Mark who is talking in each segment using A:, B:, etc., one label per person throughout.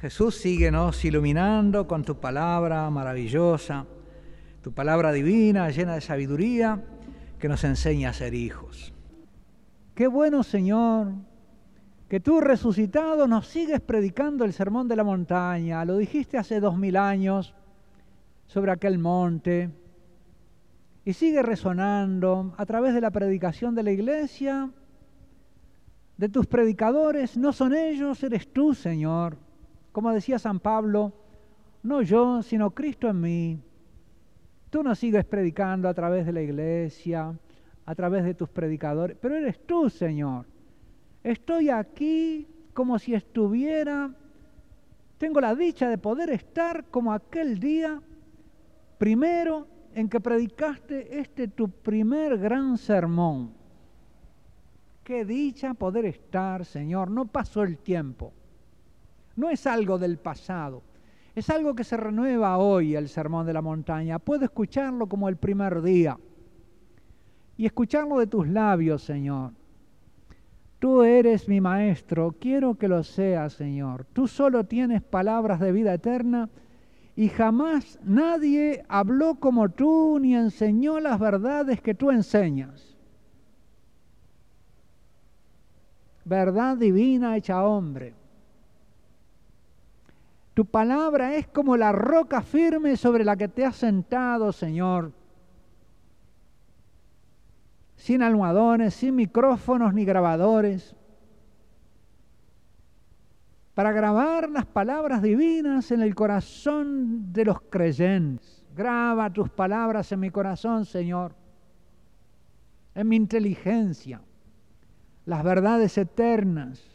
A: Jesús, síguenos iluminando con tu palabra maravillosa, tu palabra divina, llena de sabiduría, que nos enseña a ser hijos. Qué bueno, Señor, que tú resucitado nos sigues predicando el sermón de la montaña. Lo dijiste hace 2000 años sobre aquel monte y sigue resonando a través de la predicación de la iglesia, de tus predicadores. No son ellos, eres tú, Señor. Como decía San Pablo, no yo, sino Cristo en mí. Tú nos sigues predicando a través de la iglesia, a través de tus predicadores, pero eres tú, Señor. Estoy aquí como si estuviera, tengo la dicha de poder estar como aquel día primero en que predicaste tu primer gran sermón. Qué dicha poder estar, Señor. No pasó el tiempo. No es algo del pasado. Es algo que se renueva hoy, el sermón de la montaña. Puedo escucharlo como el primer día. Y escucharlo de tus labios, Señor. Tú eres mi maestro. Quiero que lo seas, Señor. Tú solo tienes palabras de vida eterna. Y jamás nadie habló como tú ni enseñó las verdades que tú enseñas. Verdad divina hecha hombre. Tu palabra es como la roca firme sobre la que te has sentado, Señor. Sin almohadones, sin micrófonos ni grabadores. Para grabar las palabras divinas en el corazón de los creyentes. Graba tus palabras en mi corazón, Señor. En mi inteligencia. Las verdades eternas.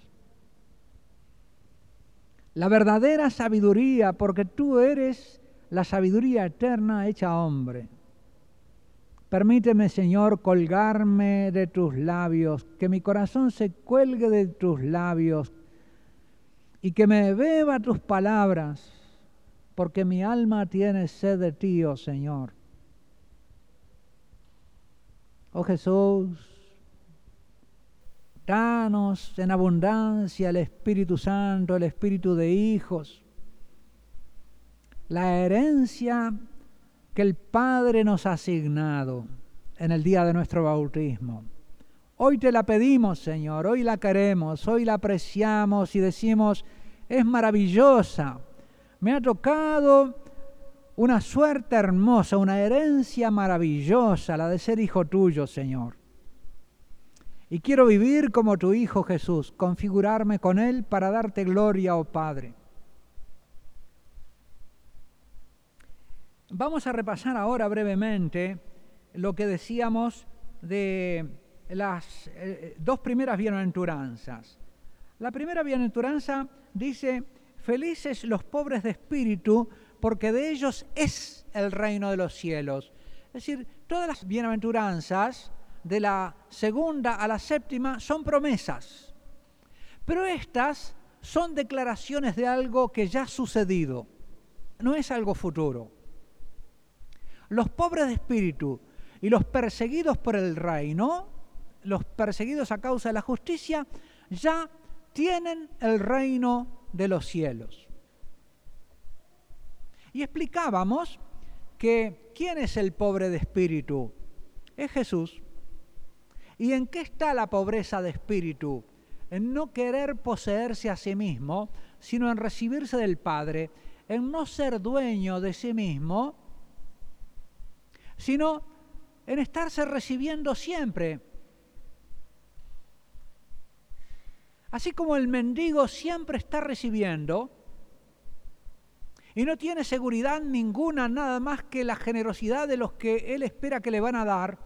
A: La verdadera sabiduría, porque tú eres la sabiduría eterna hecha hombre. Permíteme, Señor, colgarme de tus labios, que mi corazón se cuelgue de tus labios y que me beba tus palabras, porque mi alma tiene sed de ti, oh Señor. Oh Jesús, danos en abundancia el Espíritu Santo, el Espíritu de hijos, la herencia que el Padre nos ha asignado en el día de nuestro bautismo. Hoy te la pedimos, Señor, hoy la queremos, hoy la apreciamos y decimos, es maravillosa. Me ha tocado una suerte hermosa, una herencia maravillosa, la de ser hijo tuyo, Señor. Y quiero vivir como tu Hijo Jesús, configurarme con Él para darte gloria, oh Padre. Vamos a repasar ahora brevemente lo que decíamos de las dos primeras bienaventuranzas. La primera bienaventuranza dice, felices los pobres de espíritu, porque de ellos es el reino de los cielos. Es decir, todas las bienaventuranzas, de la segunda a la séptima, son promesas. Pero estas son declaraciones de algo que ya ha sucedido. No es algo futuro. Los pobres de espíritu y los perseguidos por el reino, los perseguidos a causa de la justicia, ya tienen el reino de los cielos. Y explicábamos que ¿quién es el pobre de espíritu? Es Jesús. ¿Y en qué está la pobreza de espíritu? En no querer poseerse a sí mismo, sino en recibirse del Padre, en no ser dueño de sí mismo, sino en estarse recibiendo siempre. Así como el mendigo siempre está recibiendo y no tiene seguridad ninguna, nada más que la generosidad de los que él espera que le van a dar,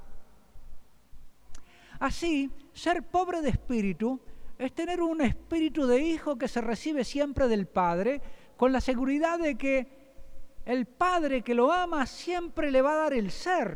A: así, ser pobre de espíritu es tener un espíritu de hijo que se recibe siempre del Padre, con la seguridad de que el Padre que lo ama siempre le va a dar el ser.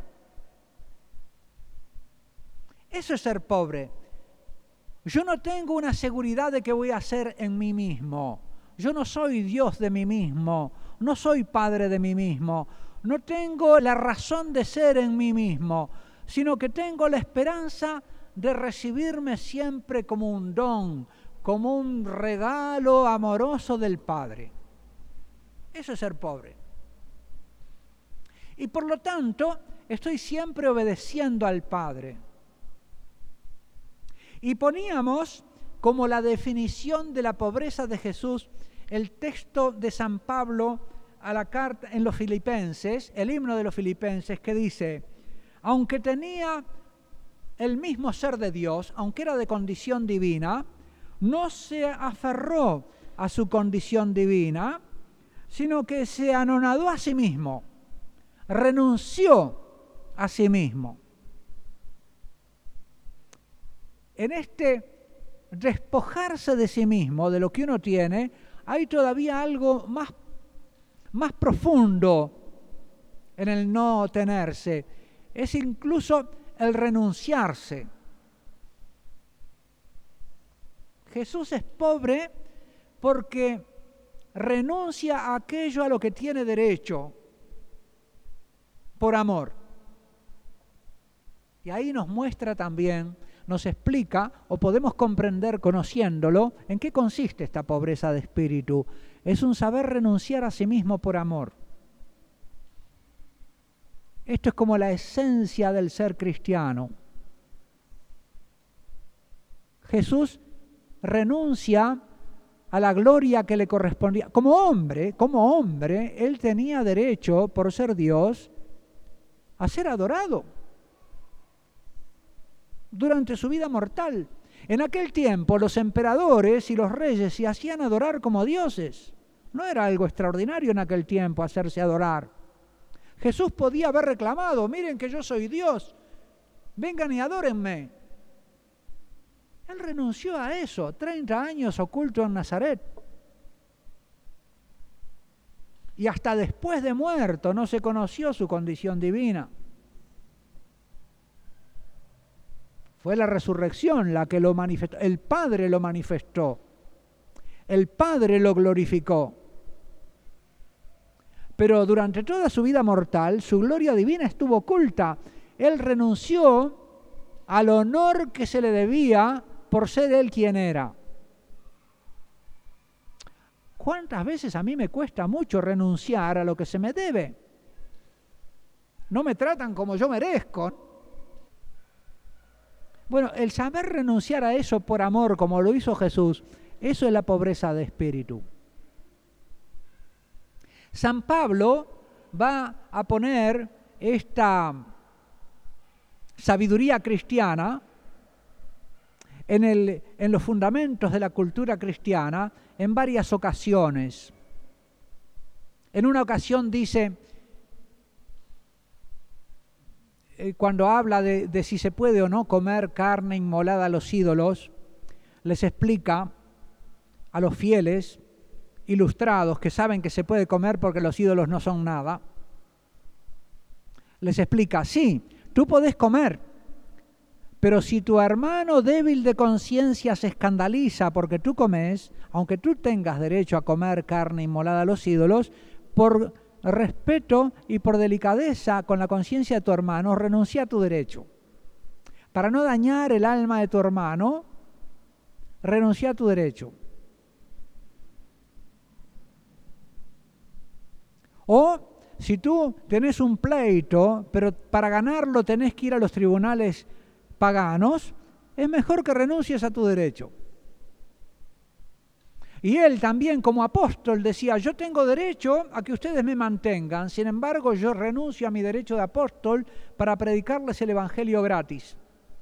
A: Eso es ser pobre. Yo no tengo una seguridad de que voy a ser en mí mismo. Yo no soy Dios de mí mismo. No soy Padre de mí mismo. No tengo la razón de ser en mí mismo, sino que tengo la esperanza de recibirme siempre como un don, como un regalo amoroso del Padre. Eso es ser pobre. Y por lo tanto, estoy siempre obedeciendo al Padre. Y poníamos como la definición de la pobreza de Jesús el texto de San Pablo a la carta en los Filipenses, el himno de los Filipenses, que dice: aunque tenía el mismo ser de Dios, aunque era de condición divina, no se aferró a su condición divina, sino que se anonadó a sí mismo, renunció a sí mismo. En este despojarse de sí mismo, de lo que uno tiene, hay todavía algo más profundo en el no tenerse. Es incluso el renunciarse. Jesús es pobre porque renuncia a aquello a lo que tiene derecho por amor. Y ahí nos muestra también, nos explica, o podemos comprender conociéndolo, en qué consiste esta pobreza de espíritu. Es un saber renunciar a sí mismo por amor. Esto es como la esencia del ser cristiano. Jesús renuncia a la gloria que le correspondía. Como hombre, él tenía derecho, por ser Dios, a ser adorado durante su vida mortal. En aquel tiempo los emperadores y los reyes se hacían adorar como dioses. No era algo extraordinario en aquel tiempo hacerse adorar. Jesús podía haber reclamado: miren que yo soy Dios, vengan y adórenme. Él renunció a eso, 30 años oculto en Nazaret. Y hasta después de muerto no se conoció su condición divina. Fue la resurrección la que lo manifestó. El Padre lo manifestó. El Padre lo glorificó. Pero durante toda su vida mortal, su gloria divina estuvo oculta. Él renunció al honor que se le debía por ser él quien era. ¿Cuántas veces a mí me cuesta mucho renunciar a lo que se me debe? No me tratan como yo merezco. Bueno, el saber renunciar a eso por amor, como lo hizo Jesús, eso es la pobreza de espíritu. San Pablo va a poner esta sabiduría cristiana en los fundamentos de la cultura cristiana en varias ocasiones. En una ocasión dice, cuando habla de si se puede o no comer carne inmolada a los ídolos, les explica a los fieles ilustrados que saben que se puede comer porque los ídolos no son nada. Les explica: sí, tú podés comer, pero si tu hermano débil de conciencia se escandaliza porque tú comes, aunque tú tengas derecho a comer carne inmolada a los ídolos, por respeto y por delicadeza con la conciencia de tu hermano, renuncia a tu derecho. Para no dañar el alma de tu hermano, renuncia a tu derecho. O si tú tenés un pleito, pero para ganarlo tenés que ir a los tribunales paganos, es mejor que renuncies a tu derecho. Y él también como apóstol decía: yo tengo derecho a que ustedes me mantengan, sin embargo yo renuncio a mi derecho de apóstol para predicarles el evangelio gratis.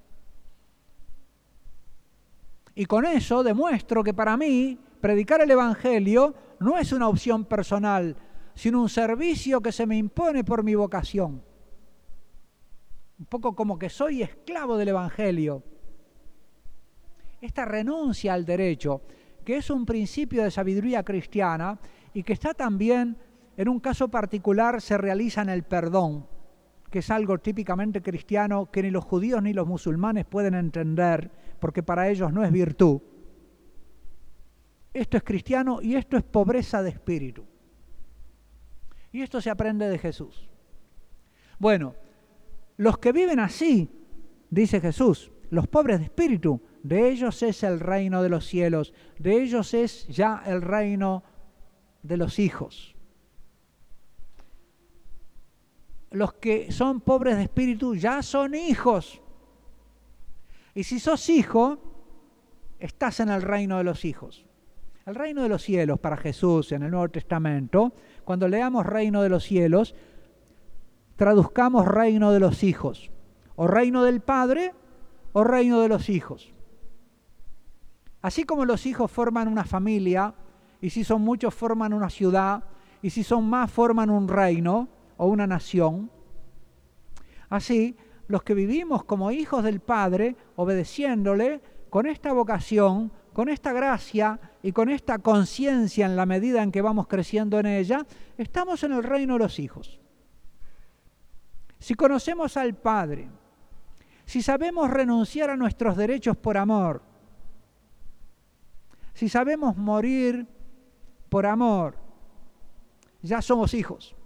A: Y con eso demuestro que para mí predicar el evangelio no es una opción personal, sino un servicio que se me impone por mi vocación. Un poco como que soy esclavo del evangelio. Esta renuncia al derecho, que es un principio de sabiduría cristiana y que está también, en un caso particular, se realiza en el perdón, que es algo típicamente cristiano que ni los judíos ni los musulmanes pueden entender, porque para ellos no es virtud. Esto es cristiano y esto es pobreza de espíritu. Y esto se aprende de Jesús. Bueno, los que viven así, dice Jesús, los pobres de espíritu, de ellos es el reino de los cielos, de ellos es ya el reino de los hijos. los que son pobres de espíritu ya son hijos. Y si sos hijo, estás en el reino de los hijos. El reino de los cielos para Jesús en el Nuevo Testamento, cuando leamos reino de los cielos, traduzcamos reino de los hijos, o reino del Padre, o reino de los hijos. Así como los hijos forman una familia, y si son muchos forman una ciudad, y si son más forman un reino o una nación, así los que vivimos como hijos del Padre, obedeciéndole, con esta vocación, con esta gracia y con esta conciencia en la medida en que vamos creciendo en ella, estamos en el reino de los hijos. Si conocemos al Padre, si sabemos renunciar a nuestros derechos por amor, si sabemos morir por amor, ya somos hijos.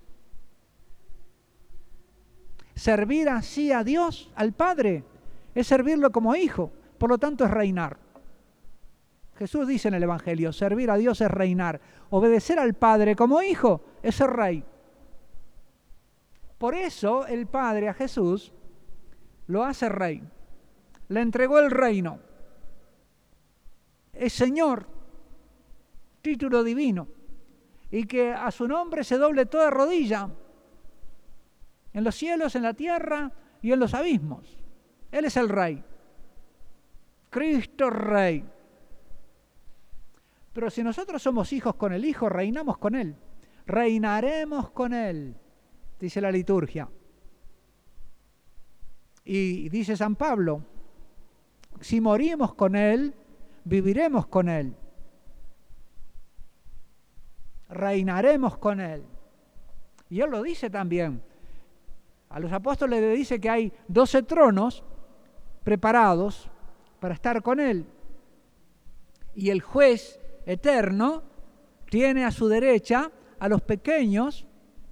A: Servir así a Dios, al Padre, es servirlo como hijo, por lo tanto es reinar. Jesús dice en el Evangelio, servir a Dios es reinar. Obedecer al Padre como hijo es ser rey. Por eso el Padre a Jesús lo hace rey. Le entregó el reino. Es Señor, título divino. Y que a su nombre se doble toda rodilla, en los cielos, en la tierra y en los abismos. Él es el Rey. Cristo Rey. Pero si nosotros somos hijos con el Hijo, reinamos con Él. Reinaremos con Él, dice la liturgia. Y dice San Pablo, si morimos con Él, viviremos con Él. Reinaremos con Él. Y Él lo dice también. A los apóstoles le dice que hay 12 tronos preparados para estar con Él. Y el juez eterno tiene a su derecha a los pequeños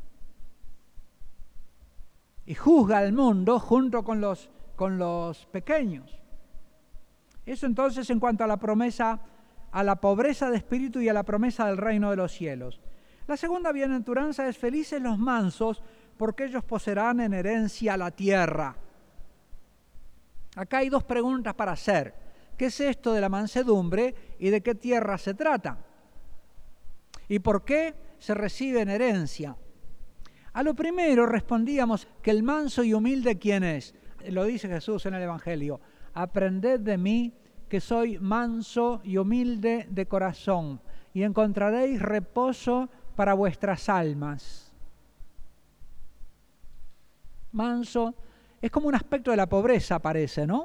A: y juzga al mundo junto con los pequeños. Eso entonces en cuanto a la promesa, a la pobreza de espíritu y a la promesa del reino de los cielos. La segunda bienaventuranza es felices los mansos, porque ellos poseerán en herencia la tierra. Acá hay dos preguntas para hacer. ¿Qué es esto de la mansedumbre y de qué tierra se trata? ¿Y por qué se recibe en herencia? A lo primero respondíamos que el manso y humilde, ¿quién es? Lo dice Jesús en el Evangelio. Aprended de mí que soy manso y humilde de corazón, y encontraréis reposo para vuestras almas. Manso es como un aspecto de la pobreza, parece, ¿no?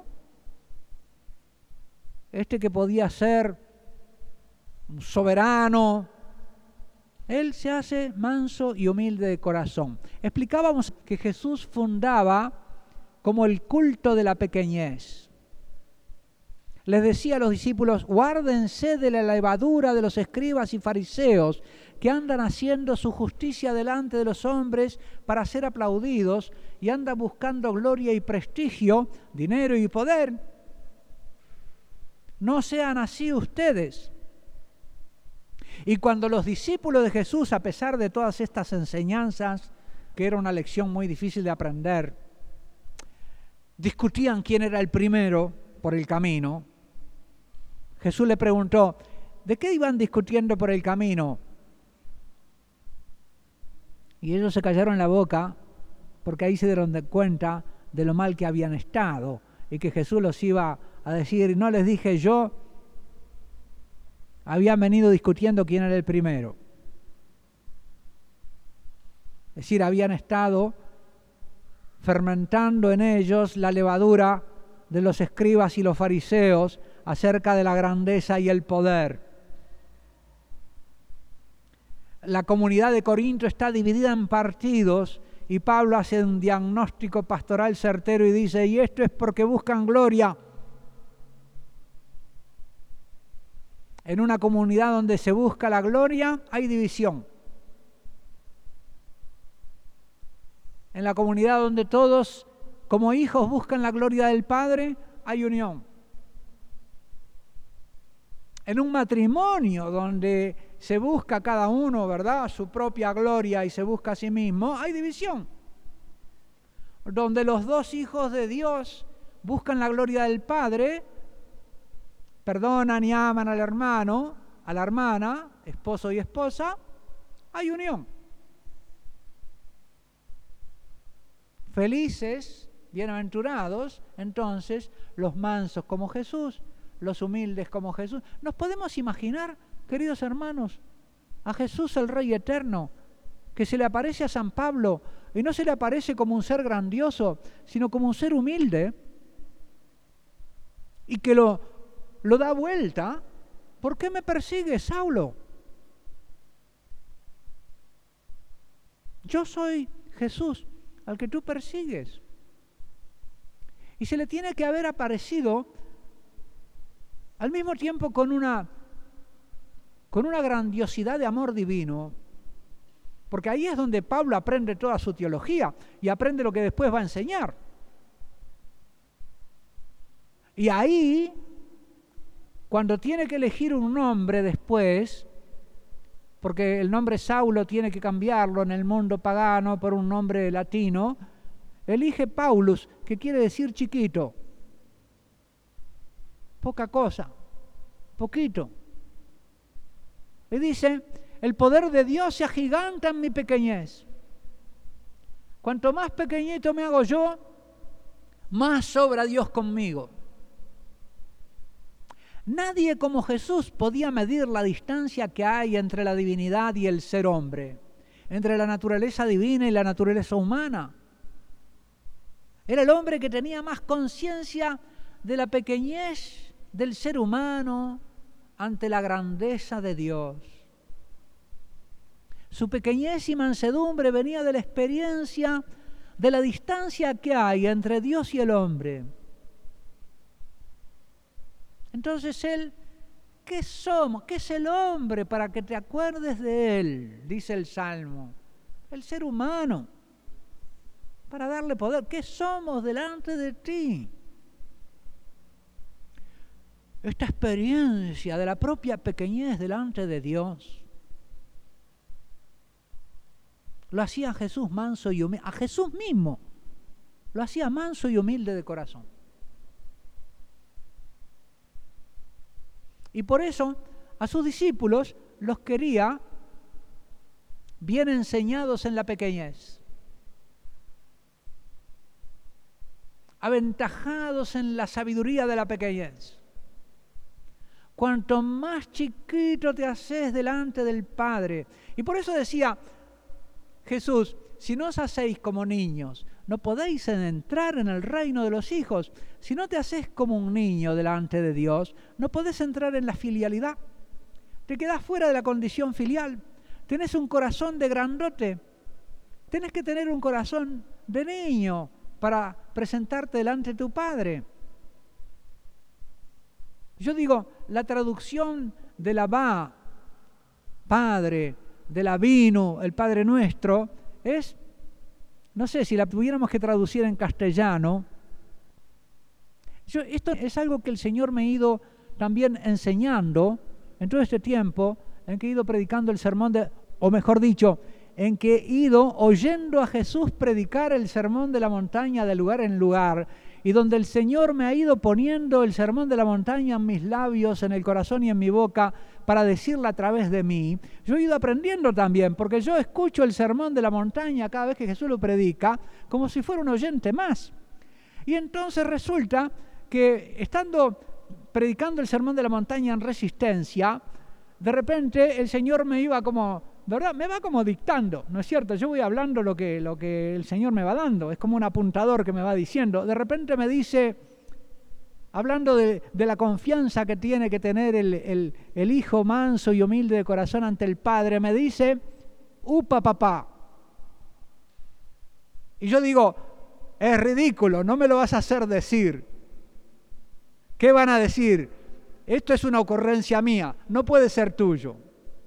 A: Este que podía ser un soberano, él se hace manso y humilde de corazón. Explicábamos que Jesús fundaba como el culto de la pequeñez. Les decía a los discípulos, guárdense de la levadura de los escribas y fariseos, que andan haciendo su justicia delante de los hombres para ser aplaudidos y andan buscando gloria y prestigio, dinero y poder. No sean así ustedes. Y cuando los discípulos de Jesús, a pesar de todas estas enseñanzas, que era una lección muy difícil de aprender, discutían quién era el primero por el camino, Jesús le preguntó, ¿de qué iban discutiendo por el camino? Y ellos se callaron la boca porque ahí se dieron cuenta de lo mal que habían estado y que Jesús los iba a decir, no les dije yo, habían venido discutiendo quién era el primero. Es decir, habían estado fermentando en ellos la levadura de los escribas y los fariseos acerca de la grandeza y el poder. La comunidad de Corinto está dividida en partidos y Pablo hace un diagnóstico pastoral certero y dice, y esto es porque buscan gloria. En una comunidad donde se busca la gloria hay división. En la comunidad donde todos como hijos buscan la gloria del Padre hay unión. En un matrimonio donde se busca cada uno, ¿verdad?, su propia gloria y se busca a sí mismo, hay división. donde los dos hijos de Dios buscan la gloria del Padre, perdonan y aman al hermano, a la hermana, esposo y esposa, hay unión. Felices, bienaventurados, entonces, los mansos como Jesús, los humildes como Jesús. ¿Nos podemos imaginar, queridos hermanos, a Jesús el Rey Eterno, que se le aparece a San Pablo y no se le aparece como un ser grandioso, sino como un ser humilde, y que lo da vuelta? ¿Por qué me persigues, Saulo? Yo soy Jesús, al que tú persigues. Y se le tiene que haber aparecido al mismo tiempo con una grandiosidad de amor divino, porque ahí es donde Pablo aprende toda su teología y aprende lo que después va a enseñar. Y ahí, cuando tiene que elegir un nombre después, porque el nombre Saulo tiene que cambiarlo en el mundo pagano por un nombre latino, elige Paulus, que quiere decir chiquito, poca cosa, poquito. Y dice, el poder de Dios se agiganta en mi pequeñez. Cuanto más pequeñito me hago yo, más sobra Dios conmigo. Nadie como Jesús podía medir la distancia que hay entre la divinidad y el ser hombre, entre la naturaleza divina y la naturaleza humana. Era el hombre que tenía más conciencia de la pequeñez del ser humano ante la grandeza de Dios. Su pequeñez y mansedumbre venía de la experiencia de la distancia que hay entre Dios y el hombre. Entonces él, ¿qué somos? ¿Qué es el hombre para que te acuerdes de él? Dice el Salmo. El ser humano, para darle poder. ¿Qué somos delante de ti? Esta experiencia de la propia pequeñez delante de Dios lo hacía Jesús manso y humilde. A Jesús mismo lo hacía manso y humilde de corazón. Y por eso a sus discípulos los quería bien enseñados en la pequeñez, aventajados en la sabiduría de la pequeñez. Cuanto más chiquito te haces delante del Padre. Y por eso decía Jesús, si no os hacéis como niños, no podéis entrar en el reino de los hijos. Si no te haces como un niño delante de Dios, no podés entrar en la filialidad. Te quedás fuera de la condición filial. Tenés un corazón de grandote. Tenés que tener un corazón de niño para presentarte delante de tu Padre. Yo digo, la traducción de la Abba, Padre, de la Vino, el Padre Nuestro, es, no sé, si la tuviéramos que traducir en castellano, esto es algo que el Señor me ha ido también enseñando en todo este tiempo, en que he ido predicando el sermón o mejor dicho, en que he ido oyendo a Jesús predicar el sermón de la montaña de lugar en lugar, y donde el Señor me ha ido poniendo el sermón de la montaña en mis labios, en el corazón y en mi boca, para decirla a través de mí. Yo he ido aprendiendo también, porque yo escucho el sermón de la montaña cada vez que Jesús lo predica, como si fuera un oyente más. Y entonces resulta que estando predicando el sermón de la montaña en Resistencia, de repente el Señor me iba como, ¿verdad? Me va como dictando, ¿no es cierto? Yo voy hablando lo que el Señor me va dando, es como un apuntador que me va diciendo. De repente me dice, hablando de la confianza que tiene que tener el hijo manso y humilde de corazón ante el Padre, me dice, upa papá. Y yo digo, es ridículo, no me lo vas a hacer decir. ¿Qué van a decir? Esto es una ocurrencia mía, no puede ser tuyo.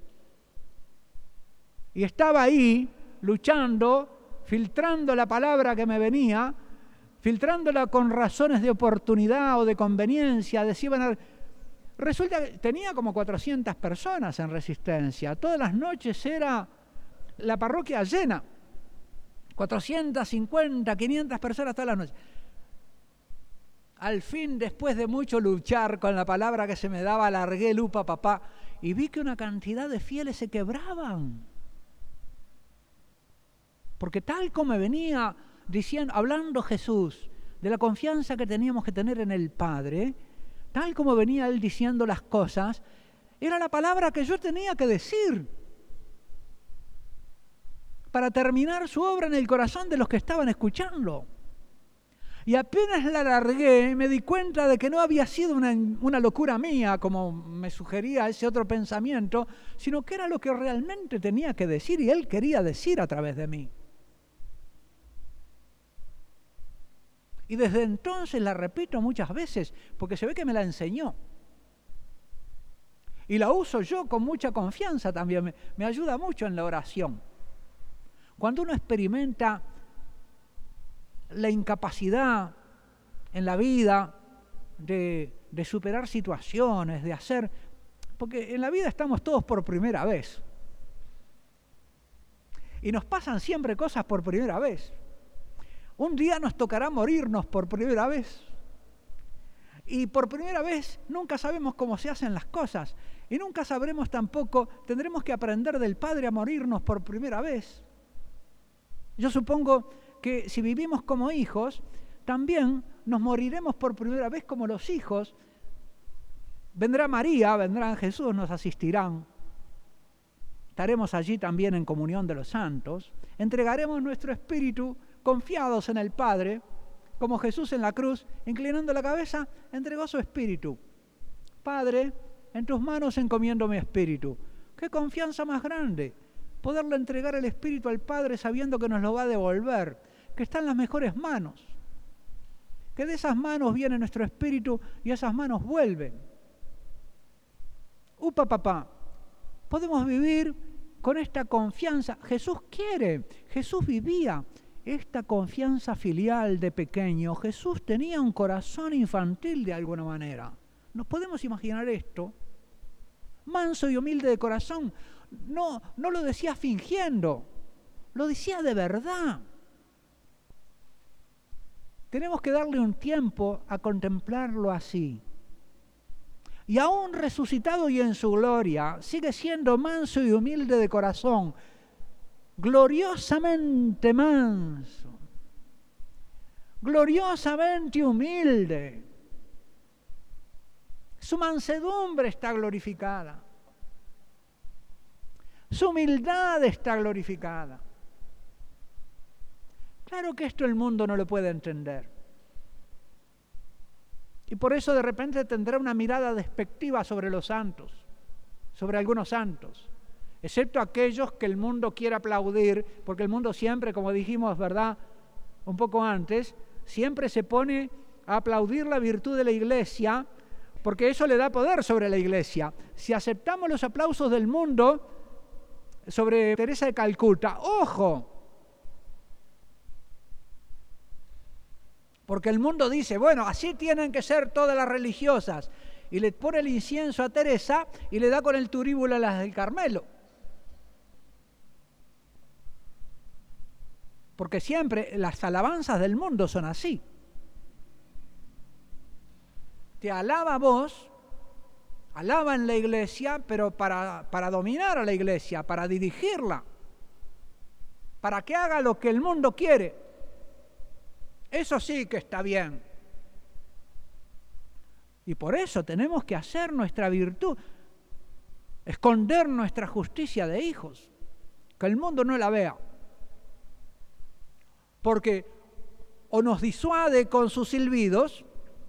A: Y estaba ahí luchando, filtrando la palabra que me venía, filtrándola con razones de oportunidad o de conveniencia. Resulta que tenía como 400 personas en Resistencia. Todas las noches era la parroquia llena. 450, 500 personas todas las noches. Al fin, después de mucho luchar con la palabra que se me daba, largué el upa papá y vi que una cantidad de fieles se quebraban. Porque tal como venía diciendo, hablando Jesús de la confianza que teníamos que tener en el Padre, tal como venía Él diciendo las cosas, era la palabra que yo tenía que decir para terminar su obra en el corazón de los que estaban escuchando. Y apenas la largué, me di cuenta de que no había sido una locura mía, como me sugería ese otro pensamiento, sino que era lo que realmente tenía que decir y Él quería decir a través de mí. Y desde entonces la repito muchas veces, porque se ve que me la enseñó. Y la uso yo con mucha confianza también, me ayuda mucho en la oración. Cuando uno experimenta la incapacidad en la vida de superar situaciones, de hacer, porque en la vida estamos todos por primera vez. Y nos pasan siempre cosas por primera vez. Un día nos tocará morirnos por primera vez. Y por primera vez nunca sabemos cómo se hacen las cosas. Y nunca sabremos tampoco, tendremos que aprender del Padre a morirnos por primera vez. Yo supongo que si vivimos como hijos, también nos moriremos por primera vez como los hijos. Vendrá María, vendrán Jesús, nos asistirán. Estaremos allí también en comunión de los santos. Entregaremos nuestro espíritu confiados en el Padre, como Jesús en la cruz, inclinando la cabeza, entregó su espíritu. Padre, en tus manos encomiendo mi espíritu. ¡Qué confianza más grande! Poderle entregar el espíritu al Padre sabiendo que nos lo va a devolver, que está en las mejores manos, que de esas manos viene nuestro espíritu y esas manos vuelven. Upa papá, podemos vivir con esta confianza. Jesús quiere, Jesús vivía esta confianza filial de pequeño. Jesús tenía un corazón infantil de alguna manera. ¿Nos podemos imaginar esto? Manso y humilde de corazón. No lo decía fingiendo, lo decía de verdad. Tenemos que darle un tiempo a contemplarlo así. Y aún resucitado y en su gloria, sigue siendo manso y humilde de corazón, gloriosamente manso, gloriosamente humilde. Su mansedumbre está glorificada. Su humildad está glorificada. Claro que esto el mundo no lo puede entender. Y por eso de repente tendrá una mirada despectiva sobre los santos, sobre algunos santos, excepto aquellos que el mundo quiere aplaudir, porque el mundo siempre, como dijimos, ¿verdad?, un poco antes, siempre se pone a aplaudir la virtud de la Iglesia, porque eso le da poder sobre la Iglesia. Si aceptamos los aplausos del mundo sobre Teresa de Calcuta, ¡ojo! Porque el mundo dice, bueno, así tienen que ser todas las religiosas. Y le pone el incienso a Teresa y le da con el turíbulo a las del Carmelo. Porque siempre las alabanzas del mundo son así. Te alaba a vos, alaba en la iglesia, pero para dominar a la iglesia, para dirigirla, para que haga lo que el mundo quiere. Eso sí que está bien. Y por eso tenemos que hacer nuestra virtud, esconder nuestra justicia de hijos, que el mundo no la vea. Porque o nos disuade con sus silbidos,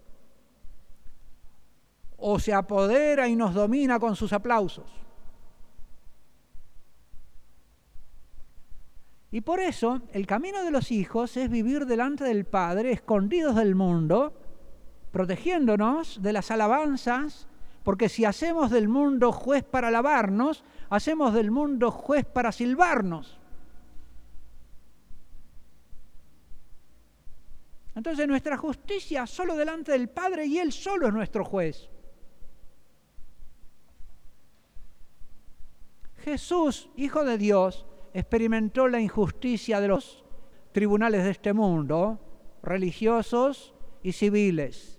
A: o se apodera y nos domina con sus aplausos. Y por eso el camino de los hijos es vivir delante del Padre, escondidos del mundo, protegiéndonos de las alabanzas, porque si hacemos del mundo juez para alabarnos, hacemos del mundo juez para silbarnos. Entonces nuestra justicia solo delante del Padre y Él solo es nuestro juez. Jesús, Hijo de Dios, experimentó la injusticia de los tribunales de este mundo, religiosos y civiles.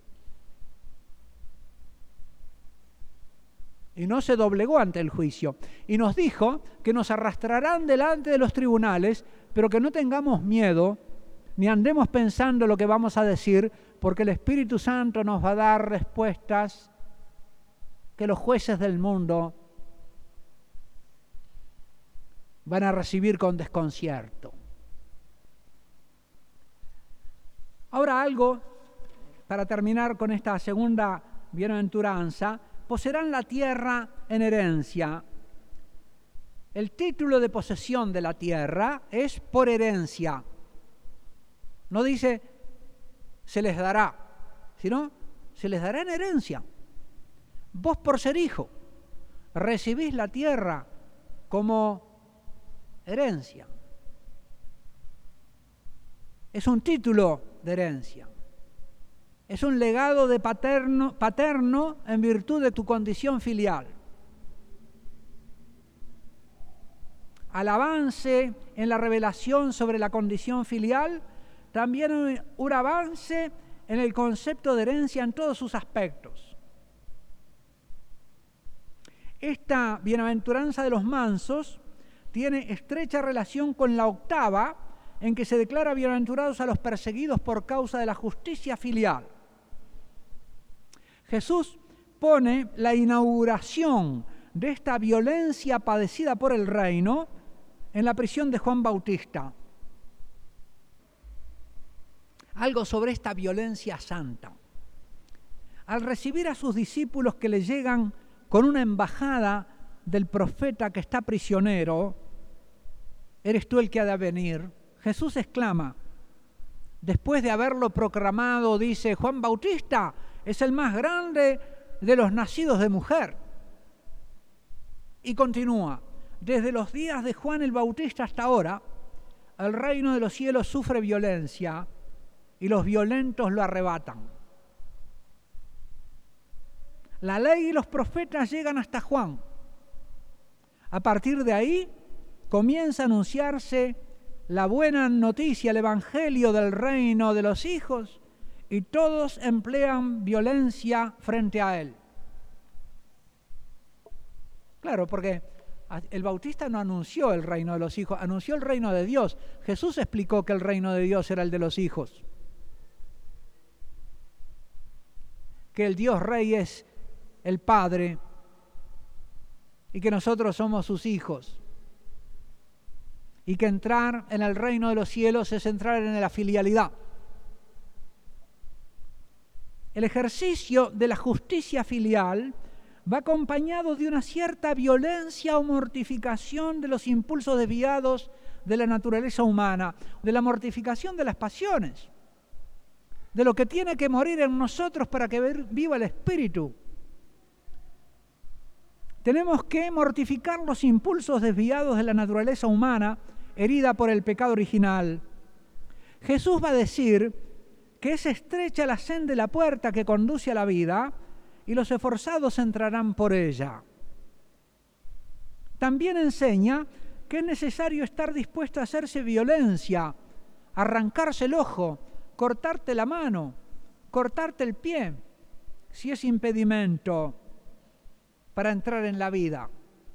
A: Y no se doblegó ante el juicio. Y nos dijo que nos arrastrarán delante de los tribunales, pero que no tengamos miedo, ni andemos pensando lo que vamos a decir, porque el Espíritu Santo nos va a dar respuestas que los jueces del mundo van a recibir con desconcierto. Ahora algo, para terminar con esta segunda bienaventuranza: poseerán la tierra en herencia. El título de posesión de la tierra es por herencia. No dice se les dará, sino se les dará en herencia. Vos, por ser hijo, recibís la tierra como herencia. Es un título de herencia. Es un legado de paterno en virtud de tu condición filial. Al avance en la revelación sobre la condición filial, también un avance en el concepto de herencia en todos sus aspectos. Esta bienaventuranza de los mansos tiene estrecha relación con la octava, en que se declara bienaventurados a los perseguidos por causa de la justicia filial. Jesús pone la inauguración de esta violencia padecida por el reino en la prisión de Juan Bautista. Algo sobre esta violencia santa. Al recibir a sus discípulos que le llegan con una embajada del profeta que está prisionero, ¿eres tú el que ha de venir?, Jesús exclama, después de haberlo proclamado, dice: Juan Bautista es el más grande de los nacidos de mujer. Y continúa, desde los días de Juan el Bautista hasta ahora, el reino de los cielos sufre violencia y los violentos lo arrebatan. La ley y los profetas llegan hasta Juan. A partir de ahí comienza a anunciarse la buena noticia, el evangelio del reino de los hijos, y todos emplean violencia frente a él. Claro, porque el Bautista no anunció el reino de los hijos, anunció el reino de Dios. Jesús explicó que el reino de Dios era el de los hijos, que el Dios Rey es el Padre y que nosotros somos sus hijos. Y que entrar en el reino de los cielos es entrar en la filialidad. El ejercicio de la justicia filial va acompañado de una cierta violencia o mortificación de los impulsos desviados de la naturaleza humana, de la mortificación de las pasiones, de lo que tiene que morir en nosotros para que viva el Espíritu. Tenemos que mortificar los impulsos desviados de la naturaleza humana, herida por el pecado original. Jesús va a decir que es estrecha la senda de la puerta que conduce a la vida y los esforzados entrarán por ella. También enseña que es necesario estar dispuesto a hacerse violencia, arrancarse el ojo, cortarte la mano, cortarte el pie, si es impedimento para entrar en la vida.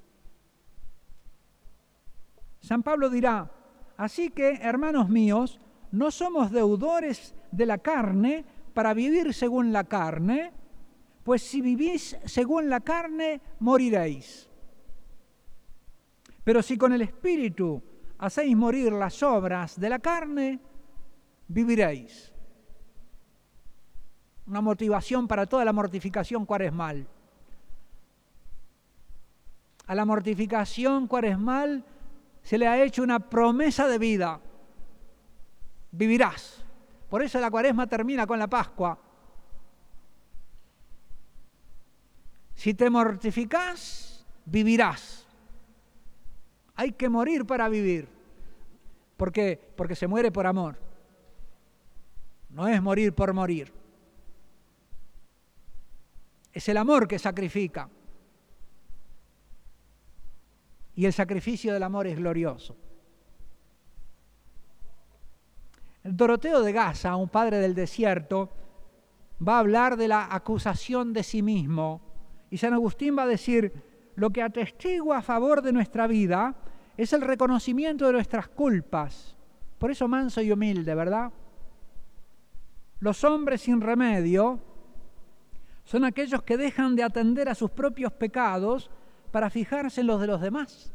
A: San Pablo dirá: así que, hermanos míos, no somos deudores de la carne para vivir según la carne, pues si vivís según la carne, moriréis. Pero si con el Espíritu hacéis morir las obras de la carne, viviréis. Una motivación para toda la mortificación cuaresmal. A la mortificación cuaresmal se le ha hecho una promesa de vida. Vivirás. Por eso la cuaresma termina con la Pascua. Si te mortificás, vivirás. Hay que morir para vivir. ¿Por qué? Porque se muere por amor. No es morir por morir. Es el amor que sacrifica. Y el sacrificio del amor es glorioso. Doroteo de Gaza, un padre del desierto, va a hablar de la acusación de sí mismo. Y San Agustín va a decir, lo que atestigua a favor de nuestra vida es el reconocimiento de nuestras culpas. Por eso manso y humilde, ¿verdad? Los hombres sin remedio son aquellos que dejan de atender a sus propios pecados para fijarse en los de los demás.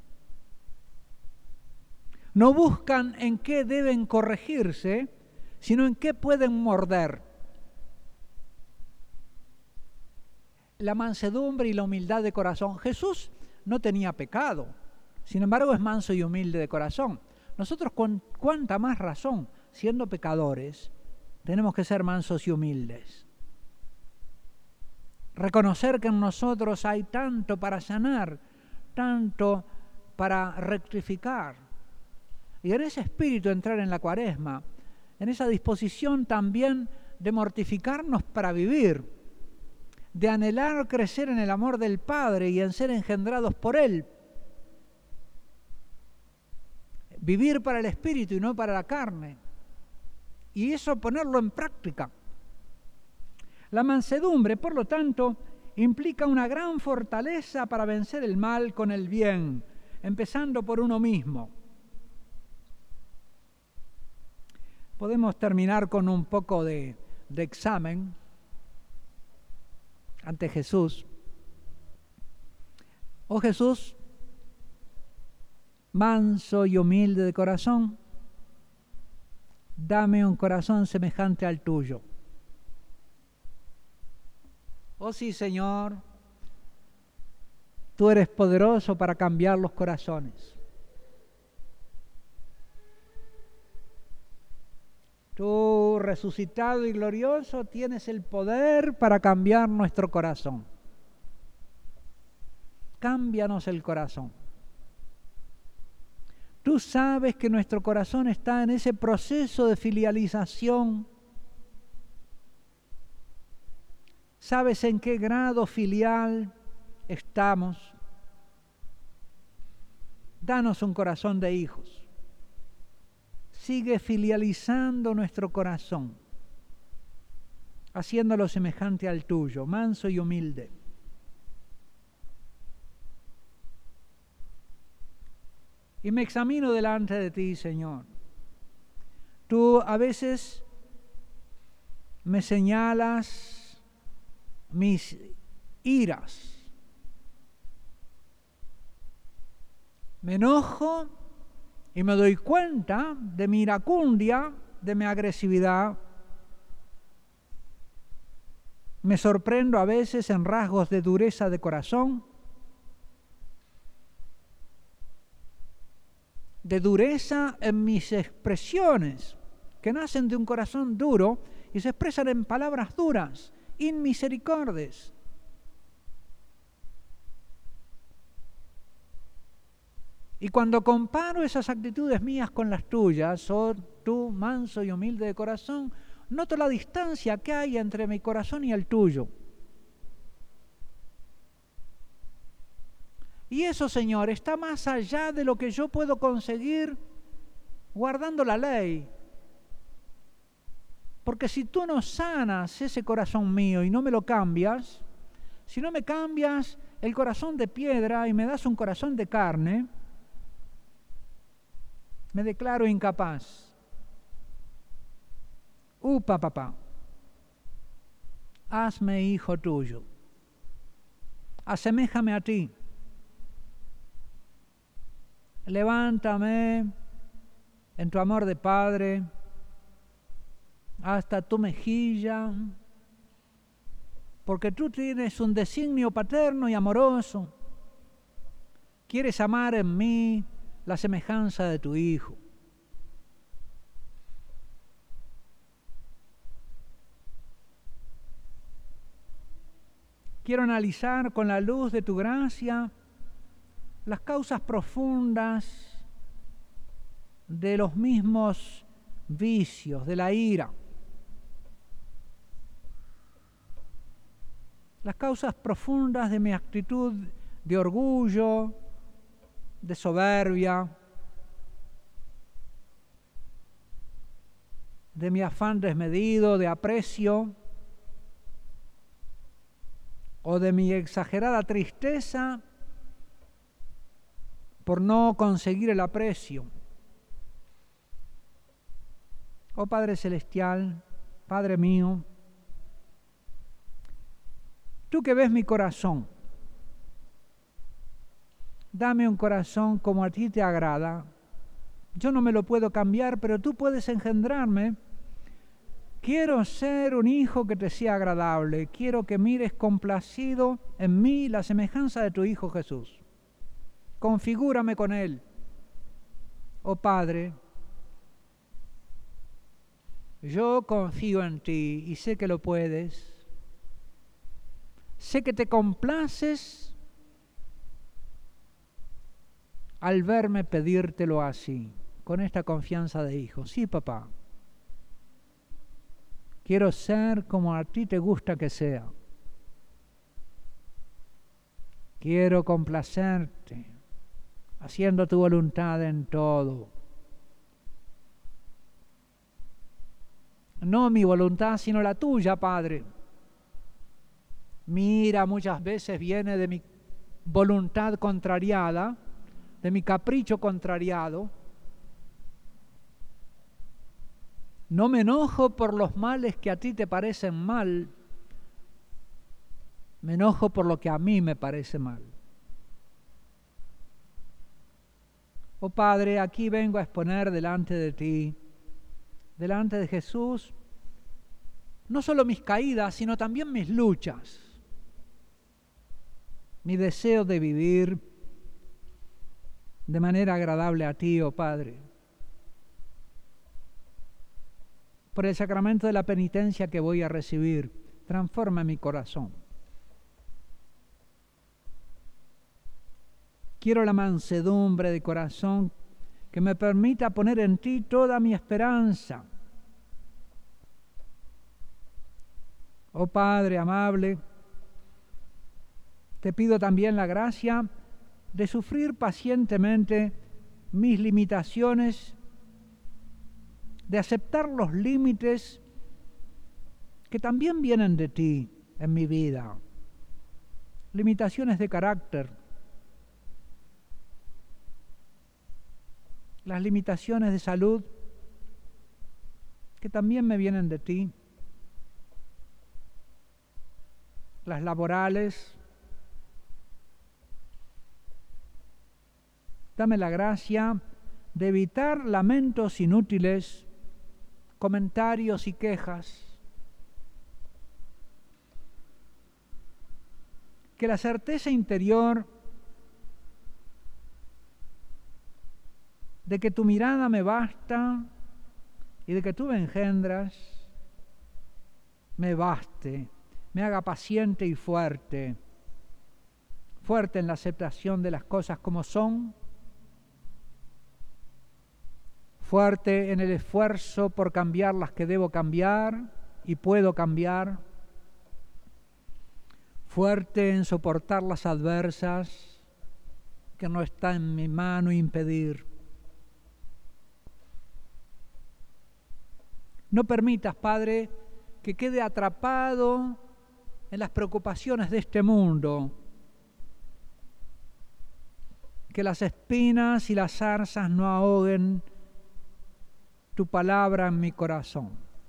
A: No buscan en qué deben corregirse, sino en qué pueden morder. La mansedumbre y la humildad de corazón. Jesús no tenía pecado, sin embargo es manso y humilde de corazón. Nosotros con cuánta más razón, siendo pecadores, tenemos que ser mansos y humildes. Reconocer que en nosotros hay tanto para sanar, tanto para rectificar. Y en ese espíritu entrar en la Cuaresma, en esa disposición también de mortificarnos para vivir, de anhelar crecer en el amor del Padre y en ser engendrados por Él. Vivir para el espíritu y no para la carne. Y eso ponerlo en práctica. La mansedumbre, por lo tanto, implica una gran fortaleza para vencer el mal con el bien, empezando por uno mismo. Podemos terminar con un poco de examen ante Jesús. Oh Jesús, manso y humilde de corazón, dame un corazón semejante al tuyo. Oh sí, Señor, tú eres poderoso para cambiar los corazones. Tú, resucitado y glorioso, tienes el poder para cambiar nuestro corazón. Cámbianos el corazón. Tú sabes que nuestro corazón está en ese proceso de filialización. Sabes en qué grado filial estamos. Danos un corazón de hijos. Sigue filializando nuestro corazón, haciéndolo semejante al tuyo, manso y humilde. Y me examino delante de ti, Señor. Tú a veces me señalas mis iras. Me enojo y me doy cuenta de mi iracundia, de mi agresividad. Me sorprendo a veces en rasgos de dureza de corazón, de dureza en mis expresiones, que nacen de un corazón duro y se expresan en palabras duras, inmisericordes. Y cuando comparo esas actitudes mías con las tuyas, oh tú manso y humilde de corazón, noto la distancia que hay entre mi corazón y el tuyo. Y eso, Señor, está más allá de lo que yo puedo conseguir guardando la ley. Porque si tú no sanas ese corazón mío y no me lo cambias, si no me cambias el corazón de piedra y me das un corazón de carne, me declaro incapaz. Papá, hazme hijo tuyo. Aseméjame a ti. Levántame en tu amor de Padre hasta tu mejilla, porque tú tienes un designio paterno y amoroso. Quieres amar en mí la semejanza de tu Hijo. Quiero analizar con la luz de tu gracia las causas profundas de los mismos vicios, de la ira. Las causas profundas de mi actitud de orgullo, de soberbia. de mi afán desmedido de aprecio o de mi exagerada tristeza por no conseguir el aprecio. Oh Padre Celestial, Padre mío, tú que ves mi corazón, dame un corazón como a ti te agrada. Yo no me lo puedo cambiar, pero tú puedes engendrarme. Quiero ser un hijo que te sea agradable. Quiero que mires complacido en mí la semejanza de tu Hijo Jesús. Configúrame con Él. Oh Padre, yo confío en ti y sé que lo puedes. Sé que te complaces al verme pedírtelo así, con esta confianza de hijo. Sí, papá. Quiero ser como a ti te gusta que sea. Quiero complacerte, haciendo tu voluntad en todo. No mi voluntad, sino la tuya, Padre. Mi ira muchas veces viene de mi voluntad contrariada, de mi capricho contrariado. No me enojo por los males que a ti te parecen mal, me enojo por lo que a mí me parece mal. Oh Padre, aquí vengo a exponer delante de ti, delante de Jesús, no solo mis caídas, sino también mis luchas, mi deseo de vivir de manera agradable a ti, oh Padre. Por el sacramento de la penitencia que voy a recibir, transforma mi corazón. Quiero la mansedumbre de corazón que me permita poner en ti toda mi esperanza. Oh Padre amable, te pido también la gracia de sufrir pacientemente mis limitaciones, de aceptar los límites que también vienen de ti en mi vida, limitaciones de carácter, las limitaciones de salud que también me vienen de ti, las laborales. Dame la gracia de evitar lamentos inútiles, comentarios y quejas. Que la certeza interior de que tu mirada me basta y de que tú me engendras, me baste, me haga paciente y fuerte, fuerte en la aceptación de las cosas como son, fuerte en el esfuerzo por cambiar las que debo cambiar y puedo cambiar, fuerte en soportar las adversas que no está en mi mano impedir. No permitas, Padre, que quede atrapado en las preocupaciones de este mundo, que las espinas y las zarzas no ahoguen tu palabra en mi corazón.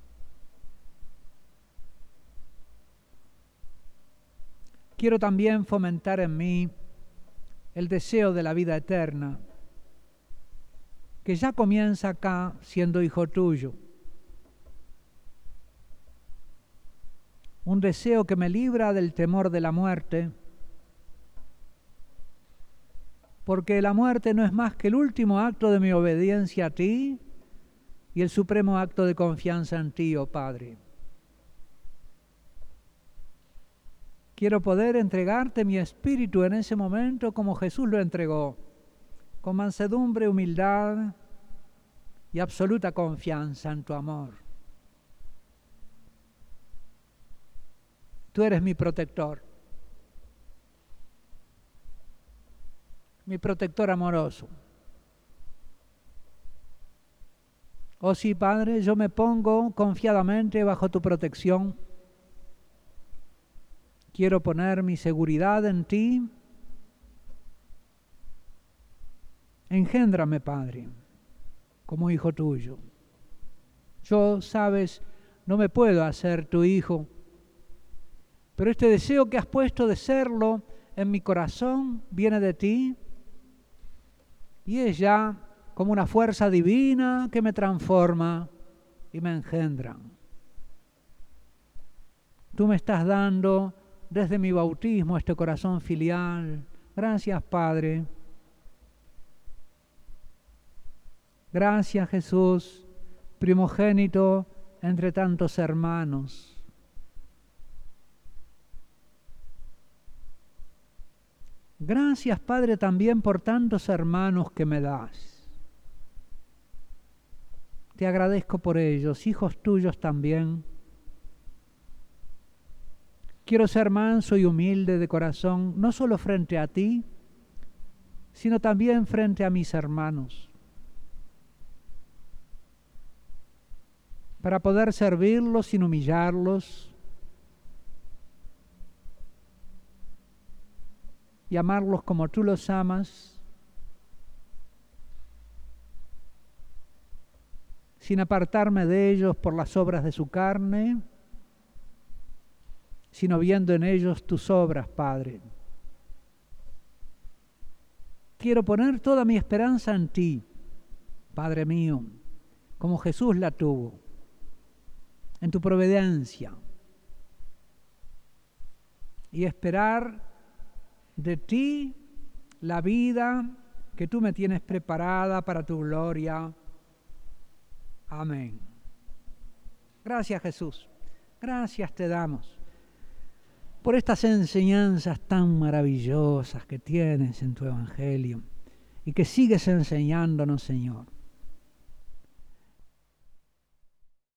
A: Quiero también fomentar en mí el deseo de la vida eterna, que ya comienza acá siendo hijo tuyo. Un deseo que me libra del temor de la muerte, porque la muerte no es más que el último acto de mi obediencia a ti y el supremo acto de confianza en ti, oh Padre. Quiero poder entregarte mi espíritu en ese momento como Jesús lo entregó, con mansedumbre, humildad y absoluta confianza en tu amor. Tú eres mi protector amoroso. Oh sí, Padre, yo me pongo confiadamente bajo tu protección. Quiero poner mi seguridad en ti. Engéndrame, Padre, como hijo tuyo. Yo, sabes, no me puedo hacer tu hijo, pero este deseo que has puesto de serlo en mi corazón viene de ti y es ya como una fuerza divina que me transforma y me engendra. Tú me estás dando desde mi bautismo este corazón filial. Gracias, Padre. Gracias, Jesús, primogénito entre tantos hermanos. Gracias, Padre, también por tantos hermanos que me das. Te agradezco por ellos, hijos tuyos también. Quiero ser manso y humilde de corazón, no solo frente a ti, sino también frente a mis hermanos, para poder servirlos sin humillarlos y amarlos como tú los amas, sin apartarme de ellos por las obras de su carne, sino viendo en ellos tus obras, Padre. Quiero poner toda mi esperanza en ti, Padre mío, como Jesús la tuvo, en tu providencia, y esperar de ti la vida que tú me tienes preparada para tu gloria. Amén. Gracias, Jesús. Gracias te damos por estas enseñanzas tan maravillosas que tienes en tu Evangelio y que sigues enseñándonos, Señor.